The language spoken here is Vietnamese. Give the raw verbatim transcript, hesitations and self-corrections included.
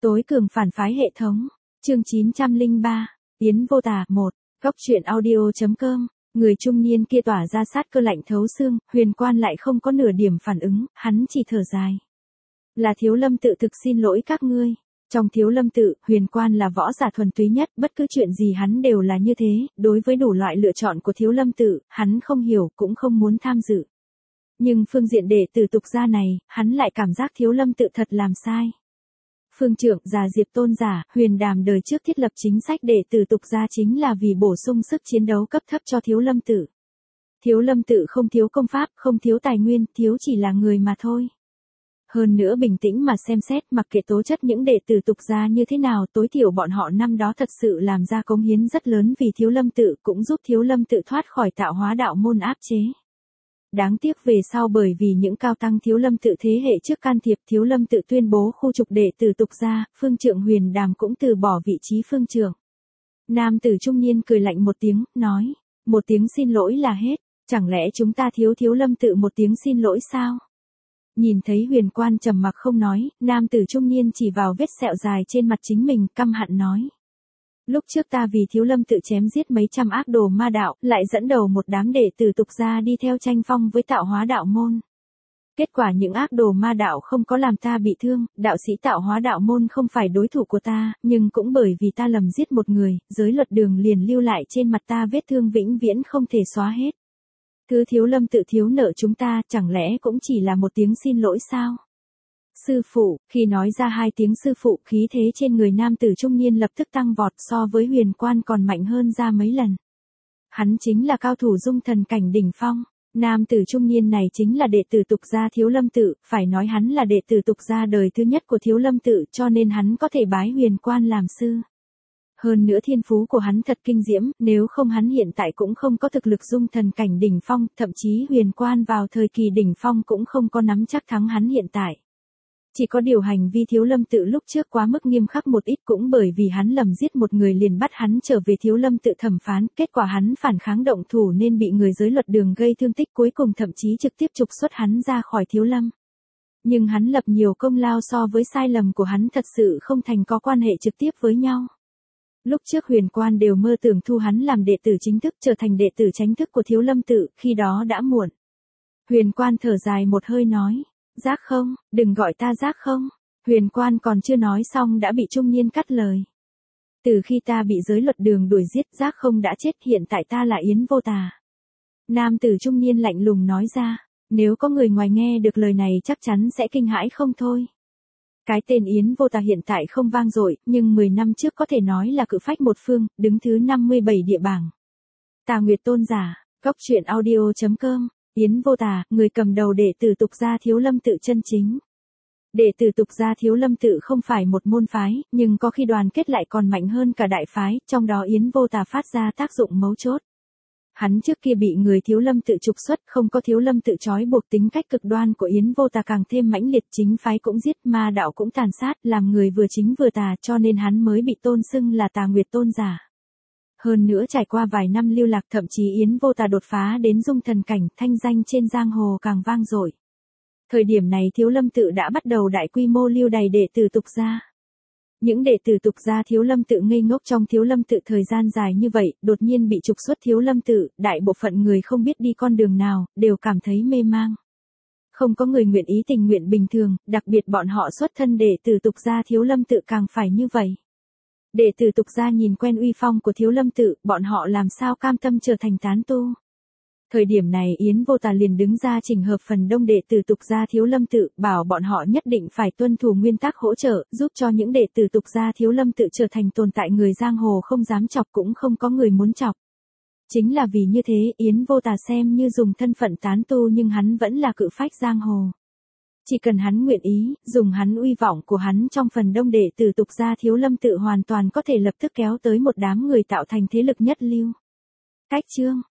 Tối cường phản phái hệ thống. Chương chín trăm lẻ ba. Yến vô tà. một. Góc truyện audio.com. Người trung niên kia tỏa ra sát cơ lạnh thấu xương, Huyền Quan lại không có nửa điểm phản ứng, hắn chỉ thở dài. Là Thiếu Lâm tự thực xin lỗi các ngươi. Trong Thiếu Lâm tự, Huyền Quan là võ giả thuần túy nhất, bất cứ chuyện gì hắn đều là như thế, đối với đủ loại lựa chọn của Thiếu Lâm tự, hắn không hiểu, cũng không muốn tham dự. Nhưng phương diện đệ tử tục gia này, hắn lại cảm giác Thiếu Lâm tự thật làm sai. Phương trưởng già Diệp Tôn giả, Huyền Đàm đời trước thiết lập chính sách đệ tử tục gia chính là vì bổ sung sức chiến đấu cấp thấp cho Thiếu Lâm tự. Thiếu Lâm tự không thiếu công pháp, không thiếu tài nguyên, thiếu chỉ là người mà thôi. Hơn nữa bình tĩnh mà xem xét, mặc kệ tố chất những đệ tử tục gia như thế nào, tối thiểu bọn họ năm đó thật sự làm ra cống hiến rất lớn vì Thiếu Lâm tự, cũng giúp Thiếu Lâm tự thoát khỏi tạo hóa đạo môn áp chế. Đáng tiếc về sau bởi vì những cao tăng Thiếu Lâm tự thế hệ trước can thiệp, Thiếu Lâm tự tuyên bố khu trục đệ tử tục gia, phương trượng Huyền Đàm cũng từ bỏ vị trí phương trượng. Nam tử trung niên cười lạnh một tiếng, nói, một tiếng xin lỗi là hết, chẳng lẽ chúng ta thiếu Thiếu Lâm tự một tiếng xin lỗi sao? Nhìn thấy Huyền Quan trầm mặc không nói, nam tử trung niên chỉ vào vết sẹo dài trên mặt chính mình, căm hận nói. Lúc trước ta vì Thiếu Lâm tự chém giết mấy trăm ác đồ ma đạo, lại dẫn đầu một đám đệ tử tục gia đi theo tranh phong với tạo hóa đạo môn. Kết quả những ác đồ ma đạo không có làm ta bị thương, đạo sĩ tạo hóa đạo môn không phải đối thủ của ta, nhưng cũng bởi vì ta lầm giết một người, giới luật đường liền lưu lại trên mặt ta vết thương vĩnh viễn không thể xóa hết. Thứ Thiếu Lâm tự thiếu nợ chúng ta, chẳng lẽ cũng chỉ là một tiếng xin lỗi sao? Sư phụ, khi nói ra hai tiếng sư phụ, khí thế trên người nam tử trung niên lập tức tăng vọt, so với Huyền Quan còn mạnh hơn ra mấy lần. Hắn chính là cao thủ dung thần cảnh đỉnh phong. Nam tử trung niên này chính là đệ tử tục gia Thiếu Lâm tự, phải nói hắn là đệ tử tục gia đời thứ nhất của Thiếu Lâm tự, cho nên hắn có thể bái Huyền Quan làm sư. Hơn nữa thiên phú của hắn thật kinh diễm, nếu không hắn hiện tại cũng không có thực lực dung thần cảnh đỉnh phong, thậm chí Huyền Quan vào thời kỳ đỉnh phong cũng không có nắm chắc thắng hắn hiện tại. Chỉ có điều hành vi Thiếu Lâm tự lúc trước quá mức nghiêm khắc một ít, cũng bởi vì hắn lầm giết một người liền bắt hắn trở về Thiếu Lâm tự thẩm phán, kết quả hắn phản kháng động thủ nên bị người giới luật đường gây thương tích, cuối cùng thậm chí trực tiếp trục xuất hắn ra khỏi Thiếu Lâm. Nhưng hắn lập nhiều công lao so với sai lầm của hắn thật sự không thành có quan hệ trực tiếp với nhau. Lúc trước Huyền Quan đều mơ tưởng thu hắn làm đệ tử chính thức, trở thành đệ tử chính thức của Thiếu Lâm tự, khi đó đã muộn. Huyền Quan thở dài một hơi nói. Giác không, đừng gọi ta Giác không. Huyền Quan còn chưa nói xong đã bị trung niên cắt lời. Từ khi ta bị giới luật đường đuổi giết, Giác không đã chết, hiện tại ta là Yến vô tà. Nam tử trung niên lạnh lùng nói ra, nếu có người ngoài nghe được lời này chắc chắn sẽ kinh hãi không thôi. Cái tên Yến vô tà hiện tại không vang dội, nhưng mười năm trước có thể nói là cự phách một phương, đứng thứ năm mươi bảy địa bảng. Tà Nguyệt Tôn giả, góc truyện audio.com. Yến vô tà, người cầm đầu đệ tử tục gia Thiếu Lâm tự chân chính. Đệ tử tục gia Thiếu Lâm tự không phải một môn phái, nhưng có khi đoàn kết lại còn mạnh hơn cả đại phái, trong đó Yến vô tà phát ra tác dụng mấu chốt. Hắn trước kia bị người Thiếu Lâm tự trục xuất, không có Thiếu Lâm tự trói buộc, tính cách cực đoan của Yến vô tà càng thêm mãnh liệt, chính phái cũng giết, ma đạo cũng tàn sát, làm người vừa chính vừa tà, cho nên hắn mới bị tôn xưng là Tà Nguyệt Tôn giả. Hơn nữa trải qua vài năm lưu lạc, thậm chí Yến vô tà đột phá đến dung thần cảnh, thanh danh trên giang hồ càng vang dội. Thời điểm này Thiếu Lâm tự đã bắt đầu đại quy mô lưu đày đệ tử tục gia. Những đệ tử tục gia Thiếu Lâm tự ngây ngốc trong Thiếu Lâm tự thời gian dài như vậy, đột nhiên bị trục xuất Thiếu Lâm tự, đại bộ phận người không biết đi con đường nào, đều cảm thấy mê mang. Không có người nguyện ý tình nguyện bình thường, đặc biệt bọn họ xuất thân đệ tử tục gia Thiếu Lâm tự càng phải như vậy. Đệ tử tục gia nhìn quen uy phong của Thiếu Lâm tự, bọn họ làm sao cam tâm trở thành tán tu. Thời điểm này Yến vô tà liền đứng ra chỉnh hợp phần đông đệ tử tục gia Thiếu Lâm tự, bảo bọn họ nhất định phải tuân thủ nguyên tắc hỗ trợ, giúp cho những đệ tử tục gia Thiếu Lâm tự trở thành tồn tại người giang hồ không dám chọc, cũng không có người muốn chọc. Chính là vì như thế, Yến vô tà xem như dùng thân phận tán tu nhưng hắn vẫn là cự phách giang hồ. Chỉ cần hắn nguyện ý, dùng hắn uy vọng của hắn trong phần đông đệ tử tục gia Thiếu Lâm tự hoàn toàn có thể lập tức kéo tới một đám người tạo thành thế lực nhất lưu. Cách chương